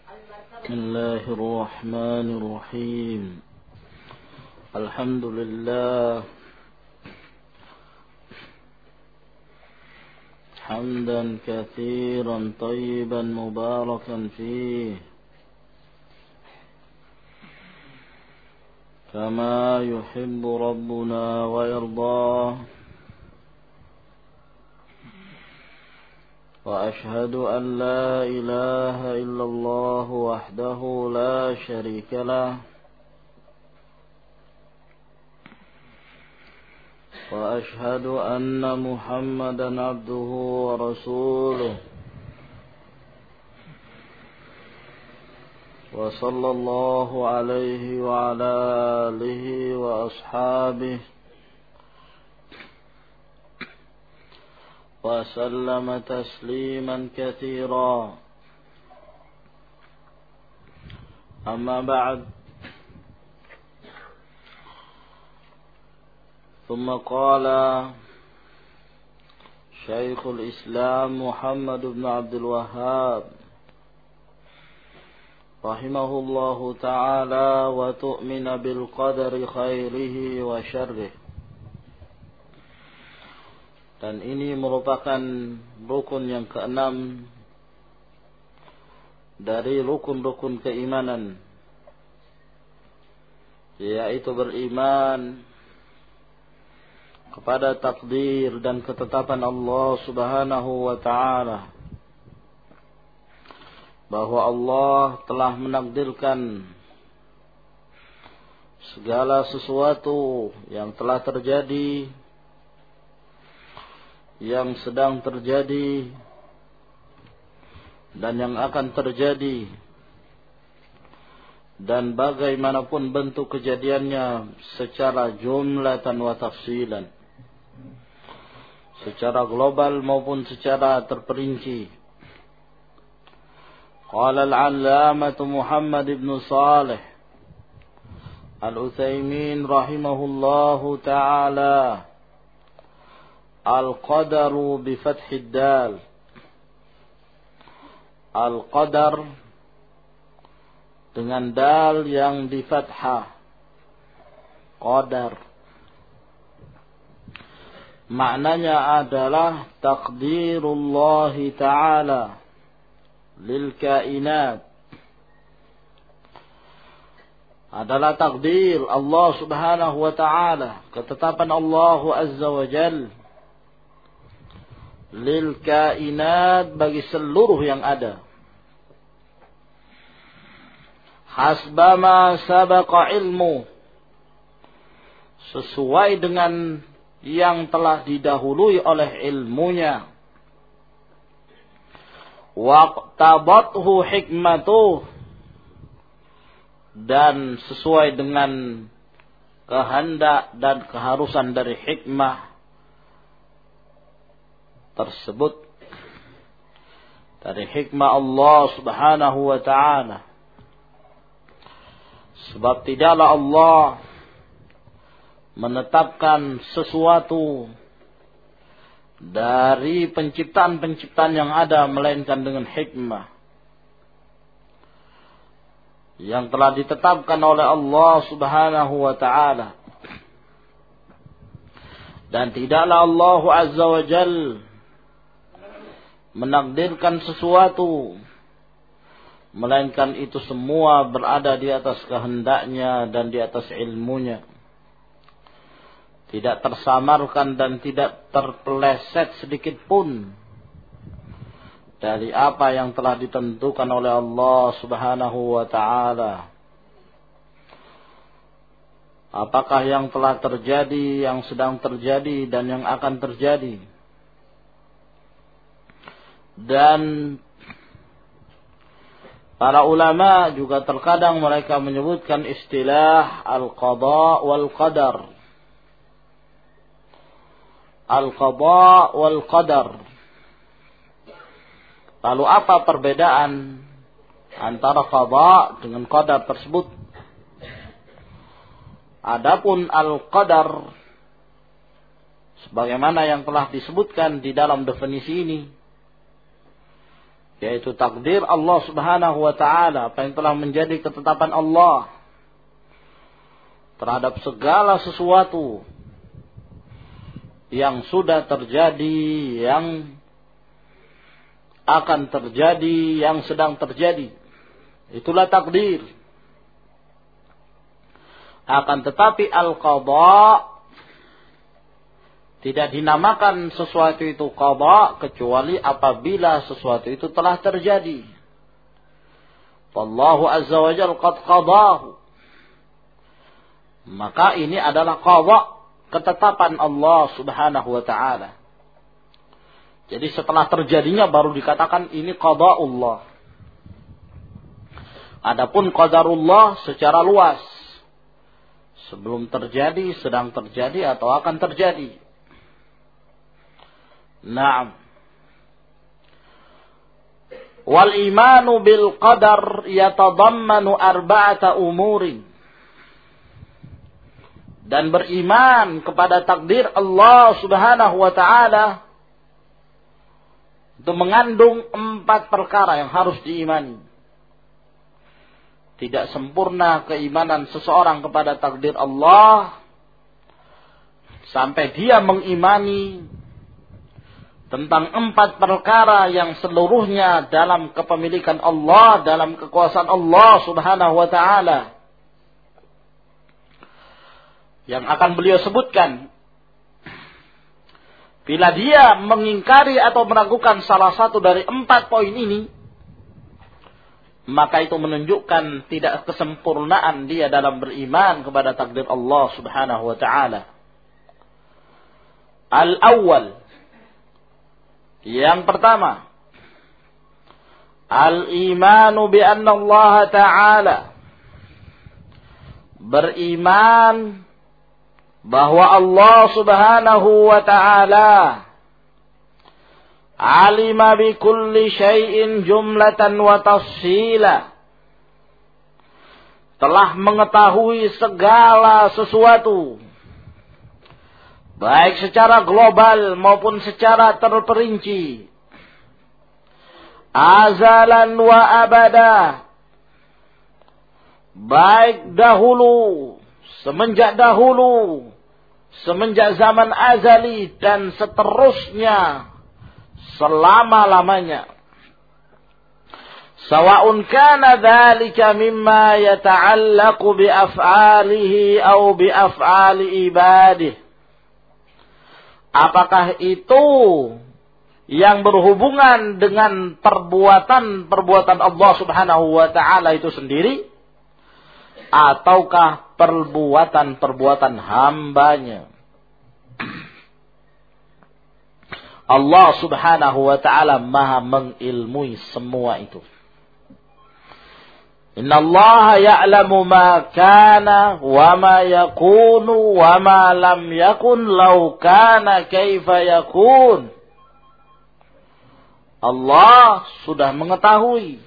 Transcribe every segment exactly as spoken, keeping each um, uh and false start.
بسم الله الرحمن الرحيم الحمد لله حمدا كثيرا طيبا مباركا فيه كما يحب ربنا ويرضاه وأشهد أن لا إله إلا الله وحده لا شريك له وأشهد أن محمدا عبده ورسوله وصلى الله عليه وعلى آله وأصحابه وسلم تسليما كثيرا أما بعد ثم قال شيخ الإسلام محمد بن عبد الوهاب رحمه الله تعالى وتؤمن بالقدر خيره وشره. Dan ini merupakan rukun yang keenam dari rukun-rukun keimanan, yaitu beriman kepada takdir dan ketetapan Allah Subhanahu wa ta'ala, bahwa Allah telah menakdirkan segala sesuatu yang telah terjadi, yang sedang terjadi, dan yang akan terjadi, dan bagaimanapun bentuk kejadiannya secara jumlatan wa tafsilan, secara global maupun secara terperinci. Qala al-allamah Muhammad ibn Salih Al-Utsaimin rahimahullahu ta'ala, Al-qadaru bifathid dal. Al-qadar dengan dal yang di fathah, qadar, maknanya adalah takdirullah ta'ala lil kainat, adalah takdir Allah Subhanahu wa ta'ala, ketetapan Allah Azza wa Jalla lil kainat, bagi seluruh yang ada, hasbama sabaqa ilmu, sesuai dengan yang telah didahului oleh ilmunya, waqtabathu hikmatuh, dan sesuai dengan kehendak dan keharusan dari hikmah tersebut, dari hikmah Allah Subhanahu wa ta'ala. Sebab tidaklah Allah menetapkan sesuatu dari penciptaan-penciptaan yang ada melainkan dengan hikmah yang telah ditetapkan oleh Allah Subhanahu wa ta'ala. Dan tidaklah Allah Azza wa Jalla menakdirkan sesuatu melainkan itu semua berada di atas kehendaknya dan di atas ilmunya, tidak tersamarkan dan tidak terpeleset sedikit pun dari apa yang telah ditentukan oleh Allah Subhanahu wa ta'ala. Apakah yang telah terjadi, yang sedang terjadi, dan yang akan terjadi. Dan para ulama juga terkadang mereka menyebutkan istilah al-qada wal qadar. Al-qada wal qadar. Lalu apa perbedaan antara qada dengan qadar tersebut? Adapun al-qadar, sebagaimana yang telah disebutkan di dalam definisi ini, yaitu takdir Allah Subhanahu wa ta'ala, apa yang telah menjadi ketetapan Allah terhadap segala sesuatu yang sudah terjadi, yang akan terjadi, yang sedang terjadi. Itulah takdir. Akan tetapi al-qadha tidak dinamakan sesuatu itu qadha kecuali apabila sesuatu itu telah terjadi. Wallahu azza wa jalla qad qadahu. Maka ini adalah qadha, ketetapan Allah Subhanahu wa ta'ala. Jadi setelah terjadinya baru dikatakan ini qada'ullah. Adapun qadarullah secara luas, sebelum terjadi, sedang terjadi, atau akan terjadi. Naam. Wal imanu bil qadar yatadammanu arba'ata umurin. Dan beriman kepada takdir Allah Subhanahu wa ta'ala itu mengandung empat perkara yang harus diimani. Tidak sempurna keimanan seseorang kepada takdir Allah sampai dia mengimani tentang empat perkara yang seluruhnya dalam kepemilikan Allah, dalam kekuasaan Allah Subhanahu wa ta'ala. Yang akan beliau sebutkan. Bila dia mengingkari atau meragukan salah satu dari empat poin ini, maka itu menunjukkan tidak kesempurnaan dia dalam beriman kepada takdir Allah Subhanahu wa ta'ala. Al-awwal, yang pertama, al-imanu bi anna Allah ta'ala, beriman bahwa Allah Subhanahu wa ta'ala alima bi kulli syai'in jumlatan wa tafsila, telah mengetahui segala sesuatu baik secara global maupun secara terperinci, azalan wa abada, baik dahulu, semenjak dahulu, semenjak zaman azali, dan seterusnya selama-lamanya. Sawa'un kana dzalika mimma yata'allaqu bi af'alihi aw bi af'ali ibadihi. Apakah itu yang berhubungan dengan perbuatan-perbuatan Allah Subhanahu wa ta'ala itu sendiri, ataukah perbuatan-perbuatan hambanya. Allah Subhanahu wa ta'ala maha mengilmui semua itu. Inna Allah ya'lamu ma kana wa ma yakunu wa ma lam yakun law kana kaifa yakun. Allah sudah mengetahui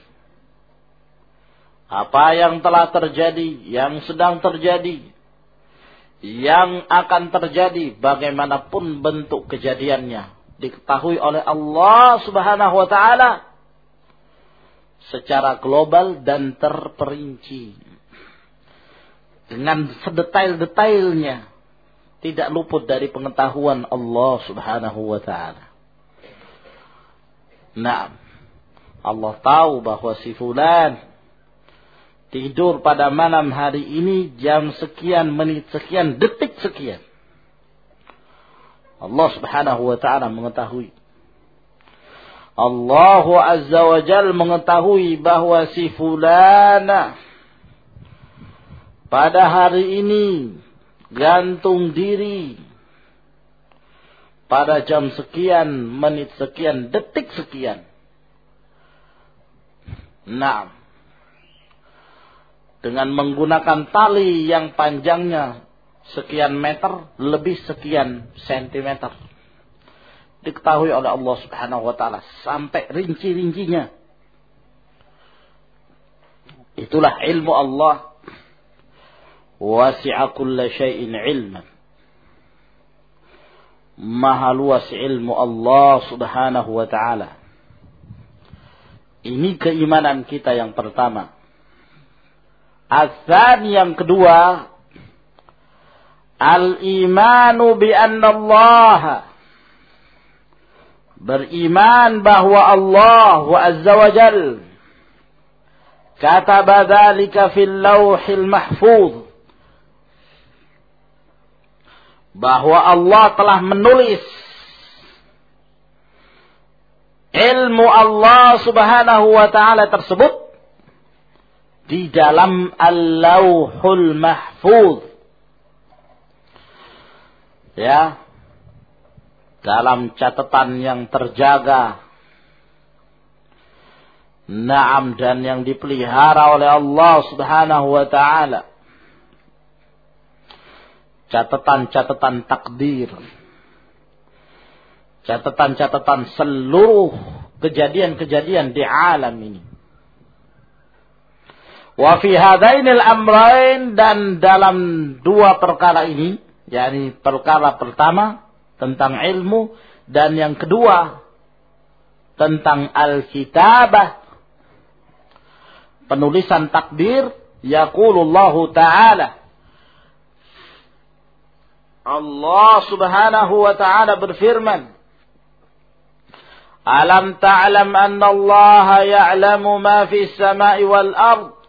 apa yang telah terjadi, yang sedang terjadi, yang akan terjadi, bagaimanapun bentuk kejadiannya, diketahui oleh Allah Subhanahu wa ta'ala secara global dan terperinci, dengan sedetail-detailnya, tidak luput dari pengetahuan Allah Subhanahu wa ta'ala. Nah, Allah tahu bahwa si fulan tidur pada malam hari ini jam sekian, menit sekian, detik sekian. Allah Subhanahu wa ta'ala mengetahui. Allah Azza wa Jal mengetahui bahwa si fulana pada hari ini gantung diri pada jam sekian, menit sekian, detik sekian. Nah, dengan menggunakan tali yang panjangnya sekian meter, lebih sekian sentimeter. Diketahui oleh Allah Subhanahu wa ta'ala sampai rinci-rincinya. Itulah ilmu Allah. Wasi'a kulla syai'in ilman. Maha luas ilmu Allah Subhanahu wa ta'ala. Ini keimanan kita yang pertama. Ats-tsani yang kedua, al-imanu bi anna Allah, beriman bahwa Allah wa azza wa jal kataba dzalika fil lauhil mahfuz, bahwa Allah telah menulis ilmu Allah subhanahu wa ta'ala tersebut di dalam al-lauhul mahfuz. Ya, dalam catatan yang terjaga. Naam, dan yang dipelihara oleh Allah subhanahu wa ta'ala. Catatan-catatan takdir. Catatan-catatan seluruh kejadian-kejadian di alam ini. Wa fi hadainil amrain, dan dalam dua perkara ini, yakni perkara pertama tentang ilmu dan yang kedua tentang al-kitabah, penulisan takdir, yaqulullahu ta'ala, Allah subhanahu wa ta'ala berfirman, alam ta'lam anna Allah ya'lamu ma fis sama'i wal ard.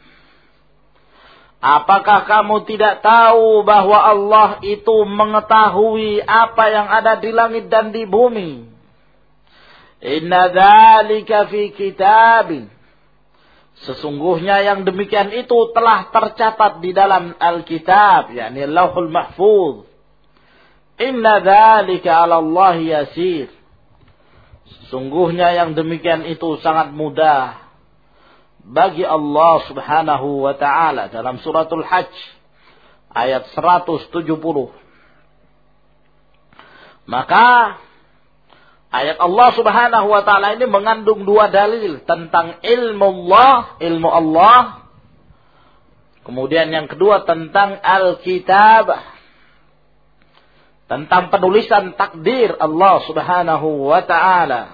Apakah kamu tidak tahu bahwa Allah itu mengetahui apa yang ada di langit dan di bumi? Inna dzalika fi kitabin. Sesungguhnya yang demikian itu telah tercatat di dalam Alkitab, yakni Lauhul Mahfuz. Inna dzalika 'ala Allah yasir. Sesungguhnya yang demikian itu sangat mudah bagi Allah subhanahu wa ta'ala. Dalam suratul Hajj ayat seratus tujuh puluh. Maka ayat Allah subhanahu wa ta'ala ini mengandung dua dalil tentang ilmu Allah, ilmu Allah. Kemudian yang kedua tentang Alkitabah, tentang penulisan takdir Allah subhanahu wa ta'ala.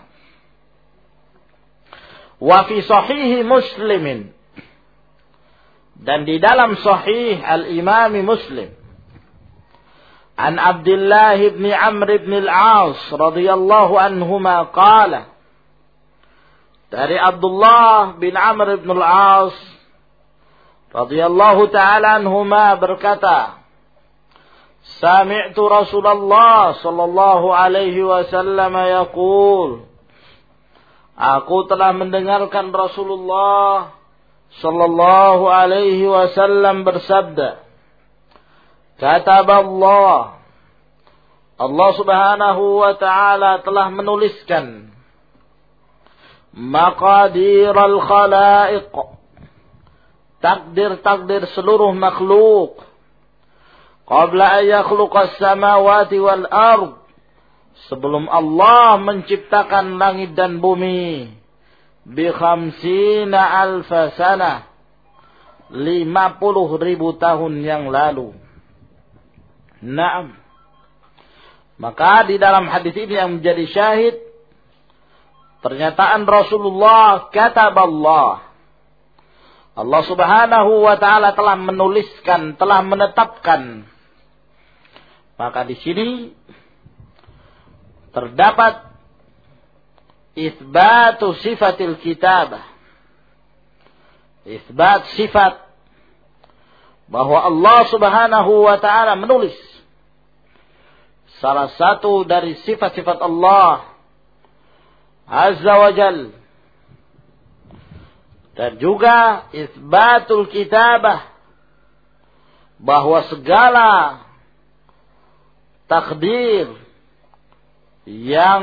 Wa fi sahih Muslimin, dan di dalam sahih al-Imam Muslim, an Abdullah bin Amr bin al-As radhiyallahu anhuma qala, dari Abdullah bin Amr bin al-As radhiyallahu ta'ala anhuma berkata, sami'tu Rasulullah sallallahu alaihi wasallam yaqul, aku telah mendengarkan Rasulullah sallallahu alaihi wasallam bersabda, kataballah, Allah subhanahu wa ta'ala telah menuliskan maqadiral khalaiq, takdir-takdir seluruh makhluk, qabla an yakhluqas samawati wal ard, sebelum Allah menciptakan langit dan bumi, bi khamsina alfa sana, lima puluh ribu tahun yang lalu. Naam. Maka di dalam hadis ini yang menjadi syahid pernyataan Rasulullah, kataballah, Allah subhanahu wa ta'ala telah menuliskan, telah menetapkan. Maka di sini terdapat isbatu sifatil kitabah, isbat sifat bahwa Allah subhanahu wa ta'ala menulis. Salah satu dari sifat-sifat Allah azza wa jal. Dan juga isbatul kitabah, bahwa segala takdir yang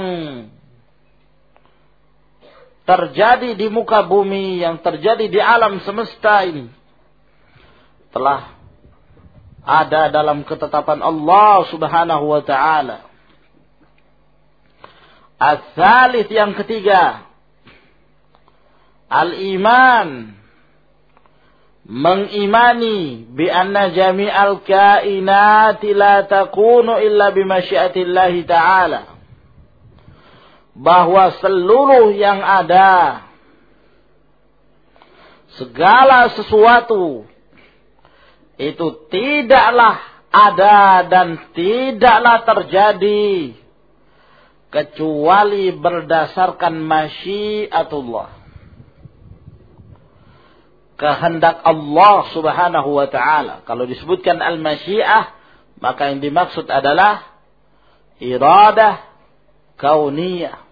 terjadi di muka bumi, yang terjadi di alam semesta ini, telah ada dalam ketetapan Allah subhanahu wa ta'ala. Ats-tsalits, yang ketiga, al-iman, mengimani bi anna jami'al kainati la takunu illa bi masyiatillahi ta'ala, bahwa seluruh yang ada segala sesuatu itu tidaklah ada dan tidaklah terjadi kecuali berdasarkan masyiatullah, kehendak Allah subhanahu wa ta'ala. Kalau disebutkan al-masyiah, maka yang dimaksud adalah iradah kauniyah.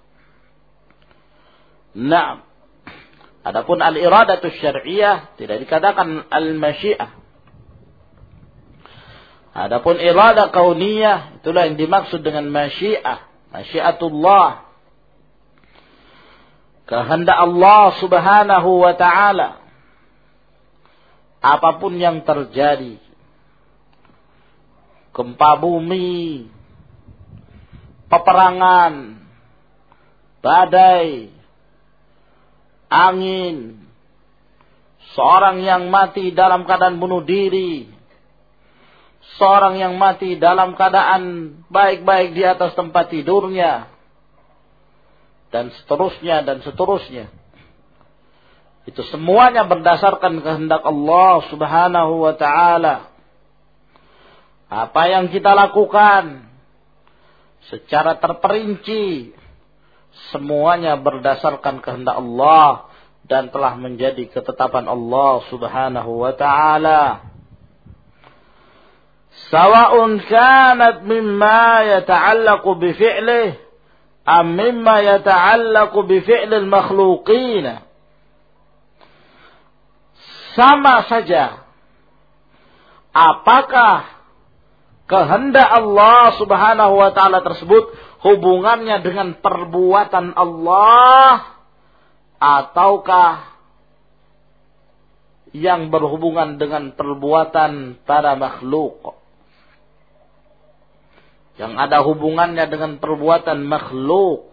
Nah, adapun al-iradatus syar'iyah tidak dikatakan al-masyiah. Adapun iradah kauniyah, itulah yang dimaksud dengan masyiah, masyiatullah, kehendak Allah subhanahu wa ta'ala. Apapun yang terjadi, gempa bumi, peperangan, badai, angin, seorang yang mati dalam keadaan bunuh diri, seorang yang mati dalam keadaan baik-baik di atas tempat tidurnya, dan seterusnya dan seterusnya. Itu semuanya berdasarkan kehendak Allah subhanahu wa ta'ala. Apa yang kita lakukan secara terperinci, semuanya berdasarkan kehendak Allah dan telah menjadi ketetapan Allah subhanahu wa ta'ala. Sawa'un kanat mimma yata'allaqu bifi'lih am mimma yata'allaqu bifi'lil makhluqin. Sama saja, apakah kehendak Allah subhanahu wa ta'ala tersebut hubungannya dengan perbuatan Allah, ataukah yang berhubungan dengan perbuatan para makhluk, yang ada hubungannya dengan perbuatan makhluk.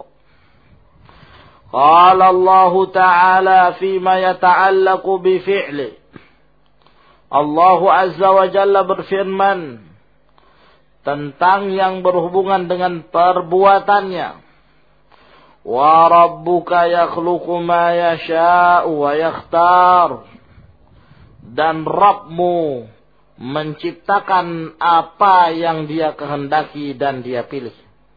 Qala Allah Ta'ala fima yata'allaqu bi fi'li. Allah Azza wa Jalla berfirman tentang yang berhubungan dengan perbuatannya. Wa rabbuka yakhluqu ma yasha'u wa yakhtar. Dan Rabbmu menciptakan apa yang Dia kehendaki dan Dia pilih.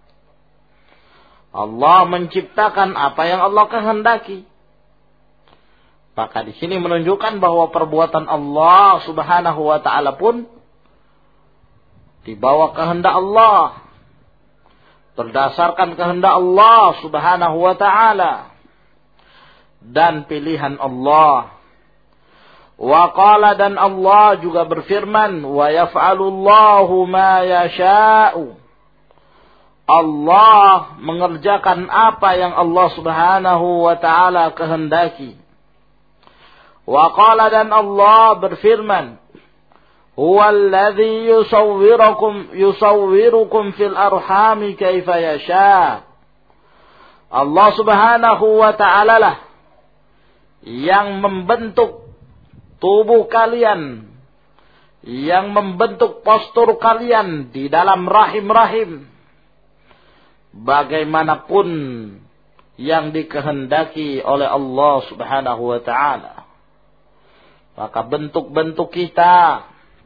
Allah menciptakan apa yang Allah kehendaki. Maka di sini menunjukkan bahwa perbuatan Allah subhanahu wa ta'ala pun di bawah kehendak Allah, berdasarkan kehendak Allah subhanahu wa ta'ala dan pilihan Allah. Wa qala, dan Allah juga berfirman, wa yaf'alullahu ma yasha'u. Allah mengerjakan apa yang Allah subhanahu wa ta'ala kehendaki. Wa qala, dan Allah berfirman, huwallazi yusawwirukum yusawwirukum fil arhami kaifa yasha. Allah subhanahu wa ta'ala lah yang membentuk tubuh kalian, yang membentuk postur kalian di dalam rahim-rahim bagaimanapun yang dikehendaki oleh Allah subhanahu wa ta'ala. Maka bentuk-bentuk kita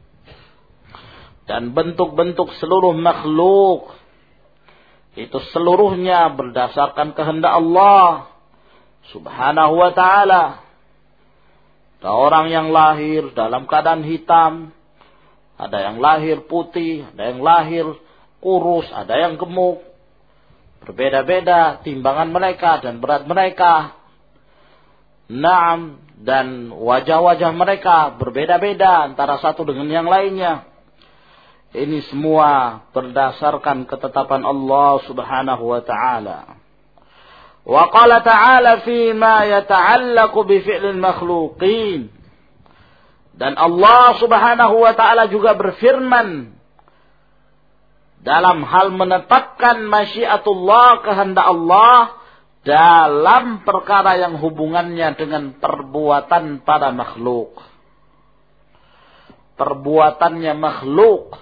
dan bentuk-bentuk seluruh makhluk itu seluruhnya berdasarkan kehendak Allah subhanahu wa ta'ala. Ada orang yang lahir dalam keadaan hitam, ada yang lahir putih, ada yang lahir kurus, ada yang gemuk. Berbeda-beda timbangan mereka dan berat mereka. Naam, dan wajah-wajah mereka berbeda-beda antara satu dengan yang lainnya. Ini semua berdasarkan ketetapan Allah subhanahu wa ta'ala. Wa qala ta'ala fima yata'allaqu bi fi'lil makhluqin. Dan Allah subhanahu wa ta'ala juga berfirman dalam hal menetapkan masyiatullah, kehendak Allah dalam perkara yang hubungannya dengan perbuatan para makhluk. Perbuatannya makhluk,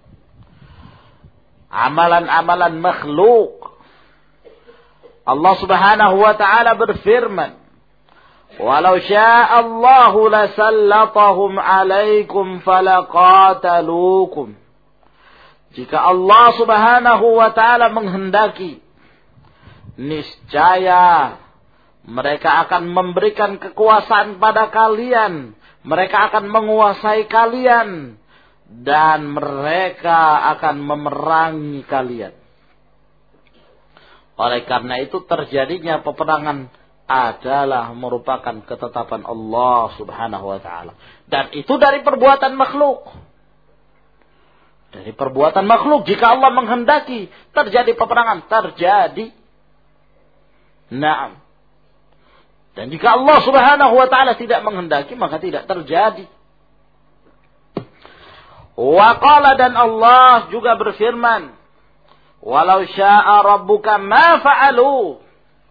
amalan-amalan makhluk. Allah subhanahu wa ta'ala berfirman, Walau sya'allahu lasallatahum 'alaikum falaqatalukum. Jika Allah Subhanahu wa taala menghendaki, niscaya mereka akan memberikan kekuasaan pada kalian. Mereka akan menguasai kalian dan mereka akan memerangi kalian. Oleh karena itu terjadinya peperangan adalah merupakan ketetapan Allah Subhanahu wa taala. Dan itu dari perbuatan makhluk. Dari perbuatan makhluk, jika Allah menghendaki terjadi peperangan, terjadi. Naam. Dan jika Allah Subhanahu wa taala tidak menghendaki, maka tidak terjadi. Wa qala, dan Allah juga berfirman, walau syaa rabbuka ma fa'alu.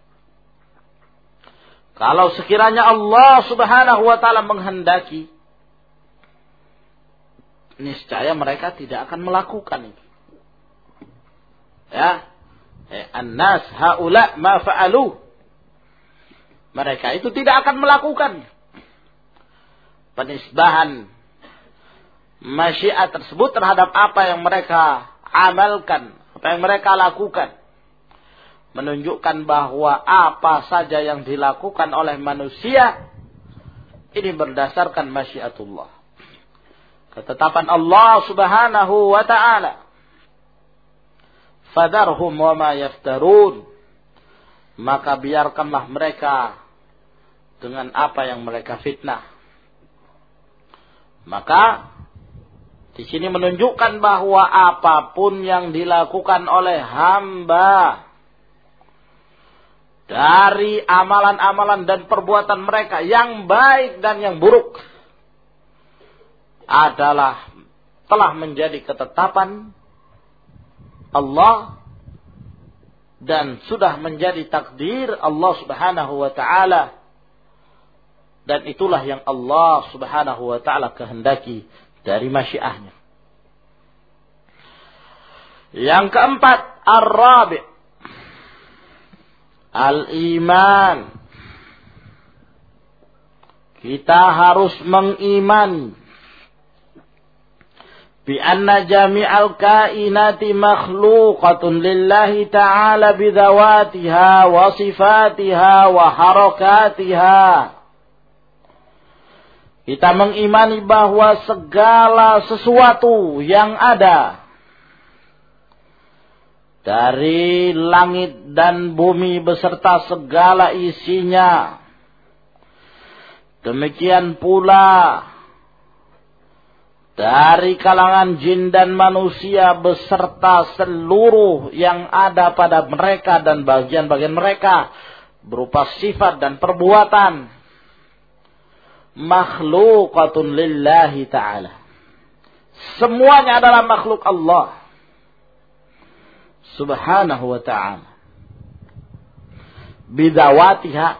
Kalau sekiranya Allah Subhanahu wa taala menghendaki, niscaya mereka tidak akan melakukan itu. Ya. Eh, An-nas haula ma fa'alu. Mereka itu tidak akan melakukan penisbahan masyiat tersebut terhadap apa yang mereka amalkan, apa yang mereka lakukan. Menunjukkan bahwa apa saja yang dilakukan oleh manusia ini berdasarkan masyiatullah, ketetapan Allah Subhanahu wa ta'ala. Fadarhum wa ma yaftarun. Maka biarkanlah mereka dengan apa yang mereka fitnah. Maka di sini menunjukkan bahwa apapun yang dilakukan oleh hamba dari amalan-amalan dan perbuatan mereka yang baik dan yang buruk adalah telah menjadi ketetapan Allah dan sudah menjadi takdir Allah Subhanahu wa taala, dan itulah yang Allah Subhanahu wa taala kehendaki dari masyiahnya. Yang keempat, ar-rabi' al-iman. Kita harus mengimani bi anna jami'al kainati makhluqatun lillahi ta'ala bidawatiha wa sifatiha wa harakatiha. Kita mengimani bahwa segala sesuatu yang ada dari langit dan bumi beserta segala isinya, demikian pula dari kalangan jin dan manusia beserta seluruh yang ada pada mereka dan bagian-bagian mereka berupa sifat dan perbuatan, makhluqatun lillahi ta'ala. Semuanya adalah makhluk Allah Subhanahu wa ta'ala. Bidawatiha,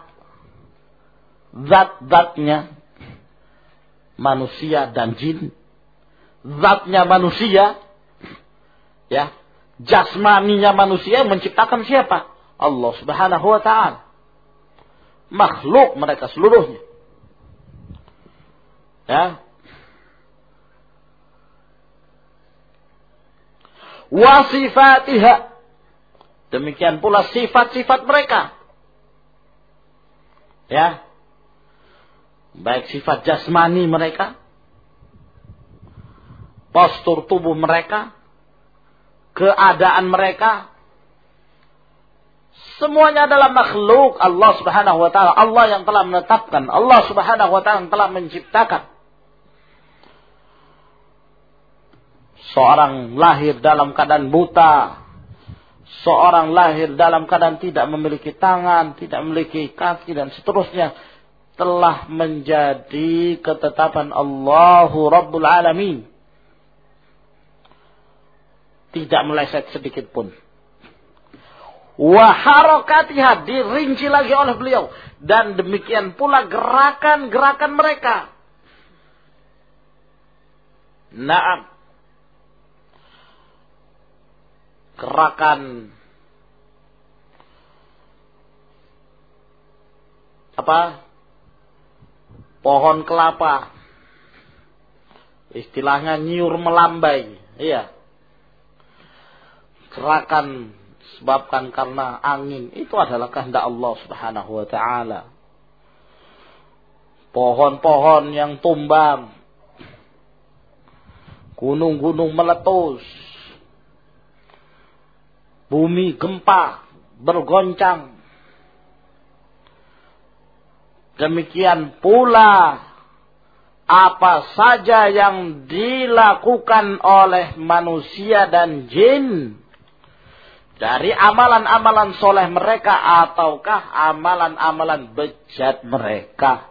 zat-zatnya manusia dan jin. Zatnya manusia, ya, jasmaninya manusia, menciptakan siapa? Allah Subhanahu wa ta'ala. Makhluk mereka seluruhnya. Ya. Wa sifatiha, demikian pula sifat-sifat mereka. Ya. Baik sifat jasmani mereka, postur tubuh mereka, keadaan mereka, semuanya adalah makhluk Allah Subhanahu wa ta'ala. Allah yang telah menetapkan, Allah Subhanahu wa ta'ala yang telah menciptakan. Seorang lahir dalam keadaan buta, seorang lahir dalam keadaan tidak memiliki tangan, tidak memiliki kaki dan seterusnya, telah menjadi ketetapan Allahu Rabbul Alamin. Tidak meleset sedikit pun. Wa harakatiha, dirinci lagi oleh beliau. Dan demikian pula gerakan-gerakan mereka. Naam. Gerakan apa? pohon kelapa. Istilahnya nyiur melambai. Iya. Gerakan sebabkan karena angin. Itu adalah kehendak Allah subhanahu wa ta'ala. Pohon-pohon yang tumbang. Gunung-gunung meletus. Bumi gempa. Bergoncang. Demikian pula apa saja yang dilakukan oleh manusia dan jin dari amalan-amalan soleh mereka ataukah amalan-amalan bejat mereka.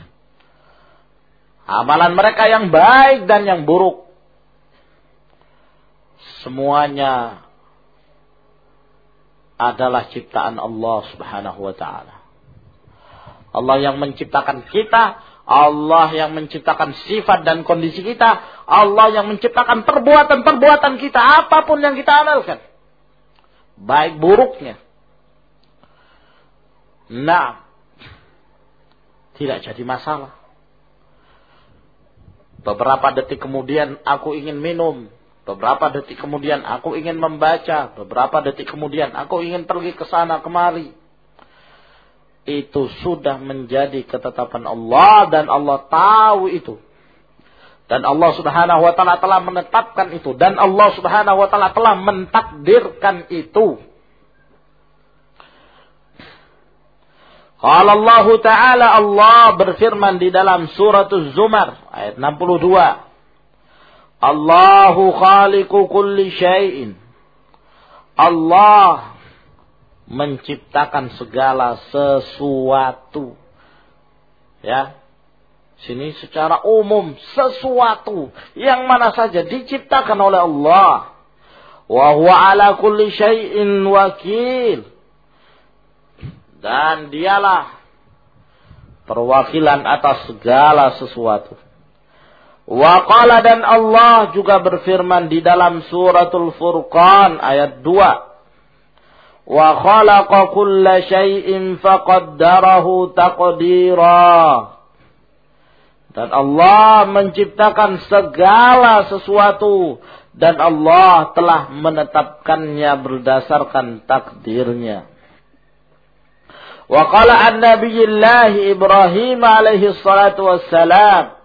Amalan mereka yang baik dan yang buruk. Semuanya adalah ciptaan Allah subhanahu wa ta'ala. Allah yang menciptakan kita, Allah yang menciptakan sifat dan kondisi kita, Allah yang menciptakan perbuatan-perbuatan kita, apapun yang kita amalkan, baik buruknya. Nah, tidak jadi masalah. Beberapa detik kemudian aku ingin minum, beberapa detik kemudian aku ingin membaca, beberapa detik kemudian aku ingin pergi ke sana kemari. Itu sudah menjadi ketetapan Allah dan Allah tahu itu. Dan Allah subhanahu wa ta'ala telah menetapkan itu. Dan Allah subhanahu wa ta'ala telah mentakdirkan itu. Qala Allah ta'ala, Allah berfirman di dalam surat Az-Zumar ayat enam puluh dua. Allahu khaliqu kulli syai'in. Allah menciptakan segala sesuatu. Ya. Sini secara umum sesuatu yang mana saja diciptakan oleh Allah. Wa huwa ala kulli syai'in wakil. Dan dialah perwakilan atas segala sesuatu. Wa qala, dan Allah juga berfirman di dalam suratul Furqan ayat dua. Wa khalaqa kulla syai'in faqaddarahu taqdira. Dan Allah menciptakan segala sesuatu dan Allah telah menetapkannya berdasarkan takdirnya. Wa qala an nabiyillah Ibrahim alaihi salatu wassalam.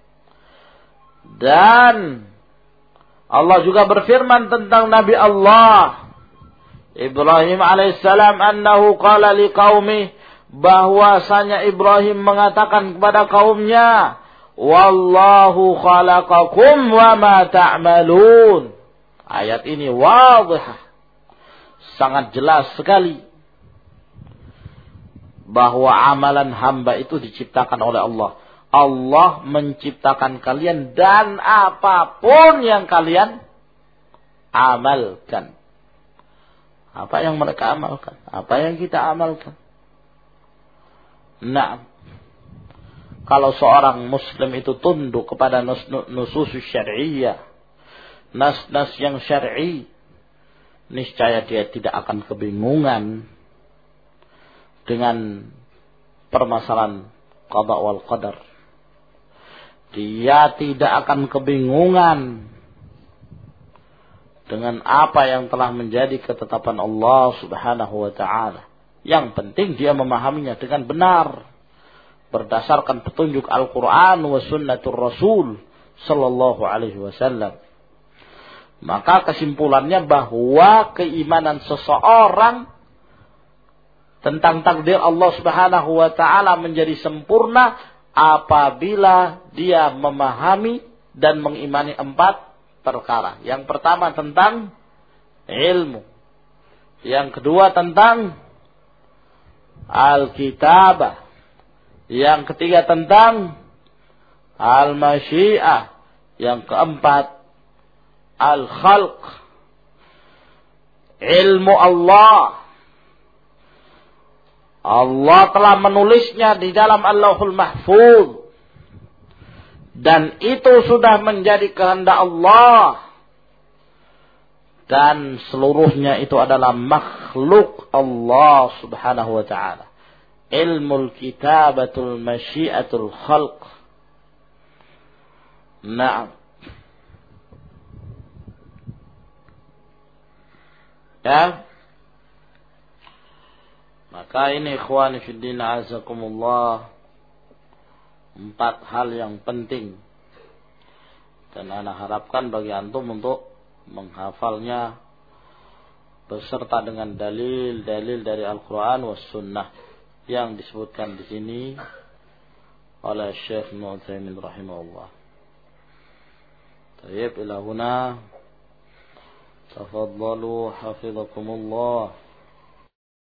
Dan Allah juga berfirman tentang Nabi Allah Ibrahim alaihissalam, annahu qala liqaumi, bahwasanya Ibrahim mengatakan kepada kaumnya, wallahu khalaqakum wa ma ta'malun. Ayat ini wadhih, sangat jelas sekali bahwa amalan hamba itu diciptakan oleh Allah. Allah menciptakan kalian dan apapun yang kalian amalkan. Apa yang mereka amalkan? Apa yang kita amalkan? Nah, kalau seorang muslim itu tunduk kepada nusus syar'iyyah, nas-nas yang syar'i, niscaya dia tidak akan kebingungan dengan permasalahan qada wal qadar. Dia tidak akan kebingungan dengan apa yang telah menjadi ketetapan Allah subhanahu wa ta'ala. Yang penting dia memahaminya dengan benar, berdasarkan petunjuk Al-Quran wa sunnatur Rasul sallallahu alaihi wasallam. Maka kesimpulannya bahwa keimanan seseorang tentang takdir Allah subhanahu wa ta'ala menjadi sempurna apabila dia memahami dan mengimani empat perkara. Yang pertama tentang ilmu. Yang kedua tentang al-kitabah. Yang ketiga tentang al-masyiah. Yang keempat al-khalq. Ilmu Allah. Allah telah menulisnya di dalam Allahul Mahfuz. Dan itu sudah menjadi kehendak Allah. Dan seluruhnya itu adalah makhluk Allah subhanahu wa ta'ala. ilmu kitabatul masyiatul khalq. Naam. Ya. Maka ini ikhwani fiddin azakumullah, empat hal yang penting. Dan ana harapkan bagi antum untuk menghafalnya beserta dengan dalil-dalil dari Al-Quran was Sunnah yang disebutkan di sini oleh Syekh Ibnu Utsaimin rahimahullah. Tayyib ila huna. Tafaddalu hafizakumullah.